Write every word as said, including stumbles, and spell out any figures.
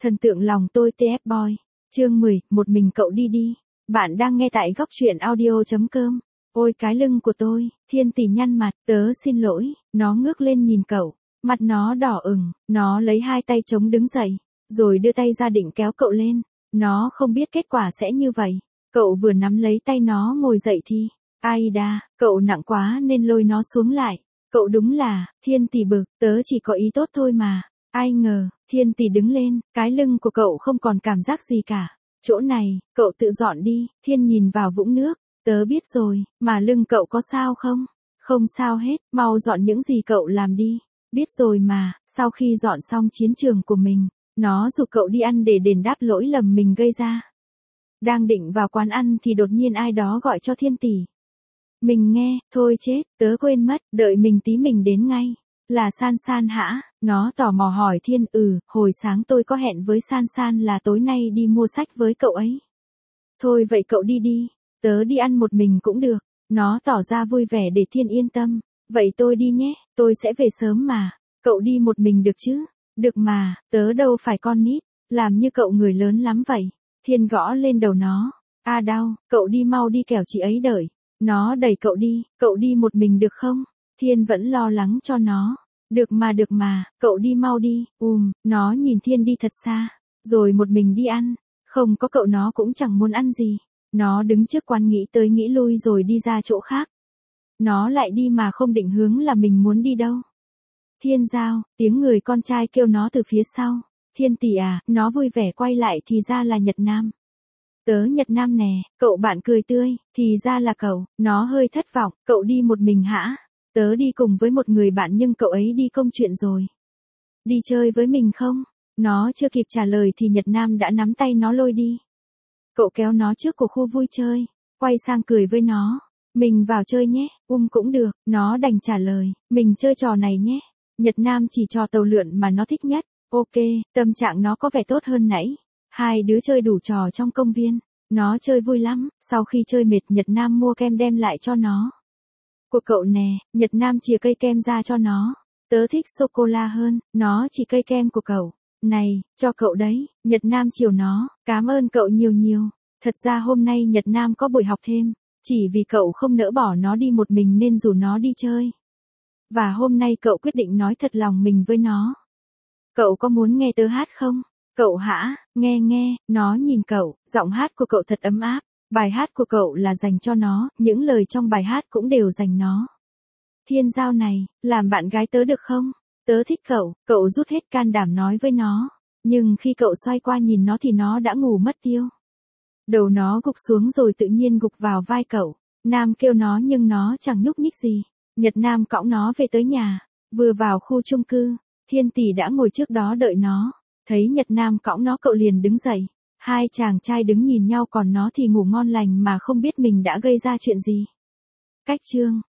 Thần tượng lòng tôi tê ép boy. Chương mười, một mình cậu đi đi. Bạn đang nghe tại góc truyện audio chấm com. Ôi cái lưng của tôi, Thiên Tỷ nhăn mặt, tớ xin lỗi, nó ngước lên nhìn cậu, mặt nó đỏ ửng, nó lấy hai tay chống đứng dậy, rồi đưa tay ra định kéo cậu lên. Nó không biết kết quả sẽ như vậy. Cậu vừa nắm lấy tay nó ngồi dậy thì, ai đa, cậu nặng quá nên lôi nó xuống lại. Cậu đúng là, Thiên Tỷ bực, tớ chỉ có ý tốt thôi mà. Ai ngờ, Thiên Tỷ đứng lên, cái lưng của cậu không còn cảm giác gì cả. Chỗ này, cậu tự dọn đi. Thiên nhìn vào vũng nước, tớ biết rồi, mà lưng cậu có sao không? Không sao hết, mau dọn những gì cậu làm đi. Biết rồi mà. Sau khi dọn xong chiến trường của mình, nó giục cậu đi ăn để đền đáp lỗi lầm mình gây ra. Đang định vào quán ăn thì đột nhiên ai đó gọi cho Thiên Tỷ. Mình nghe, thôi chết, tớ quên mất, đợi mình tí mình đến ngay. Là San San hả? Nó tò mò hỏi Thiên, ừ, hồi sáng tôi có hẹn với San San là tối nay đi mua sách với cậu ấy. Thôi vậy cậu đi đi, tớ đi ăn một mình cũng được. Nó tỏ ra vui vẻ để Thiên yên tâm. Vậy tôi đi nhé, tôi sẽ về sớm mà. Cậu đi một mình được chứ? Được mà, tớ đâu phải con nít, làm như cậu người lớn lắm vậy. Thiên gõ lên đầu nó. À đau, cậu đi mau đi kẻo chị ấy đợi. Nó đẩy cậu đi, cậu đi một mình được không? Thiên vẫn lo lắng cho nó. Được mà được mà, cậu đi mau đi. Ùm, nó nhìn Thiên đi thật xa, rồi một mình đi ăn. Không có cậu nó cũng chẳng muốn ăn gì. Nó đứng trước quán nghĩ tới nghĩ lui rồi đi ra chỗ khác. Nó lại đi mà không định hướng là mình muốn đi đâu. Thiên Giao, tiếng người con trai kêu nó từ phía sau. Thiên Tỷ à, nó vui vẻ quay lại thì ra là Nhật Nam. Tớ Nhật Nam nè, cậu bạn cười tươi, thì ra là cậu. Nó hơi thất vọng, cậu đi một mình hả? Tớ đi cùng với một người bạn nhưng cậu ấy đi công chuyện rồi. Đi chơi với mình không? Nó chưa kịp trả lời thì Nhật Nam đã nắm tay nó lôi đi. Cậu kéo nó trước của khu vui chơi, quay sang cười với nó. Mình vào chơi nhé, um cũng được, nó đành trả lời, mình chơi trò này nhé. Nhật Nam chỉ trò tàu lượn mà nó thích nhất. Ok, tâm trạng nó có vẻ tốt hơn nãy. Hai đứa chơi đủ trò trong công viên. Nó chơi vui lắm, sau khi chơi mệt Nhật Nam mua kem đem lại cho nó. Của cậu nè, Nhật Nam chìa cây kem ra cho nó. Tớ thích sô-cô-la hơn, nó chỉ cây kem của cậu. Này, cho cậu đấy, Nhật Nam chiều nó, cảm ơn cậu nhiều nhiều. Thật ra hôm nay Nhật Nam có buổi học thêm, chỉ vì cậu không nỡ bỏ nó đi một mình nên rủ nó đi chơi. Và hôm nay cậu quyết định nói thật lòng mình với nó. Cậu có muốn nghe tớ hát không? Cậu hả? Nghe nghe, nó nhìn cậu, giọng hát của cậu thật ấm áp. Bài hát của cậu là dành cho nó, những lời trong bài hát cũng đều dành nó. Thiên Giao này, làm bạn gái tớ được không? Tớ thích cậu, cậu rút hết can đảm nói với nó. Nhưng khi cậu xoay qua nhìn nó thì nó đã ngủ mất tiêu. Đầu nó gục xuống rồi tự nhiên gục vào vai cậu. Nam kêu nó nhưng nó chẳng nhúc nhích gì. Nhật Nam cõng nó về tới nhà. Vừa vào khu chung cư, Thiên Tỷ đã ngồi trước đó đợi nó. Thấy Nhật Nam cõng nó cậu liền đứng dậy. Hai chàng trai đứng nhìn nhau còn nó thì ngủ ngon lành mà không biết mình đã gây ra chuyện gì. Cách chương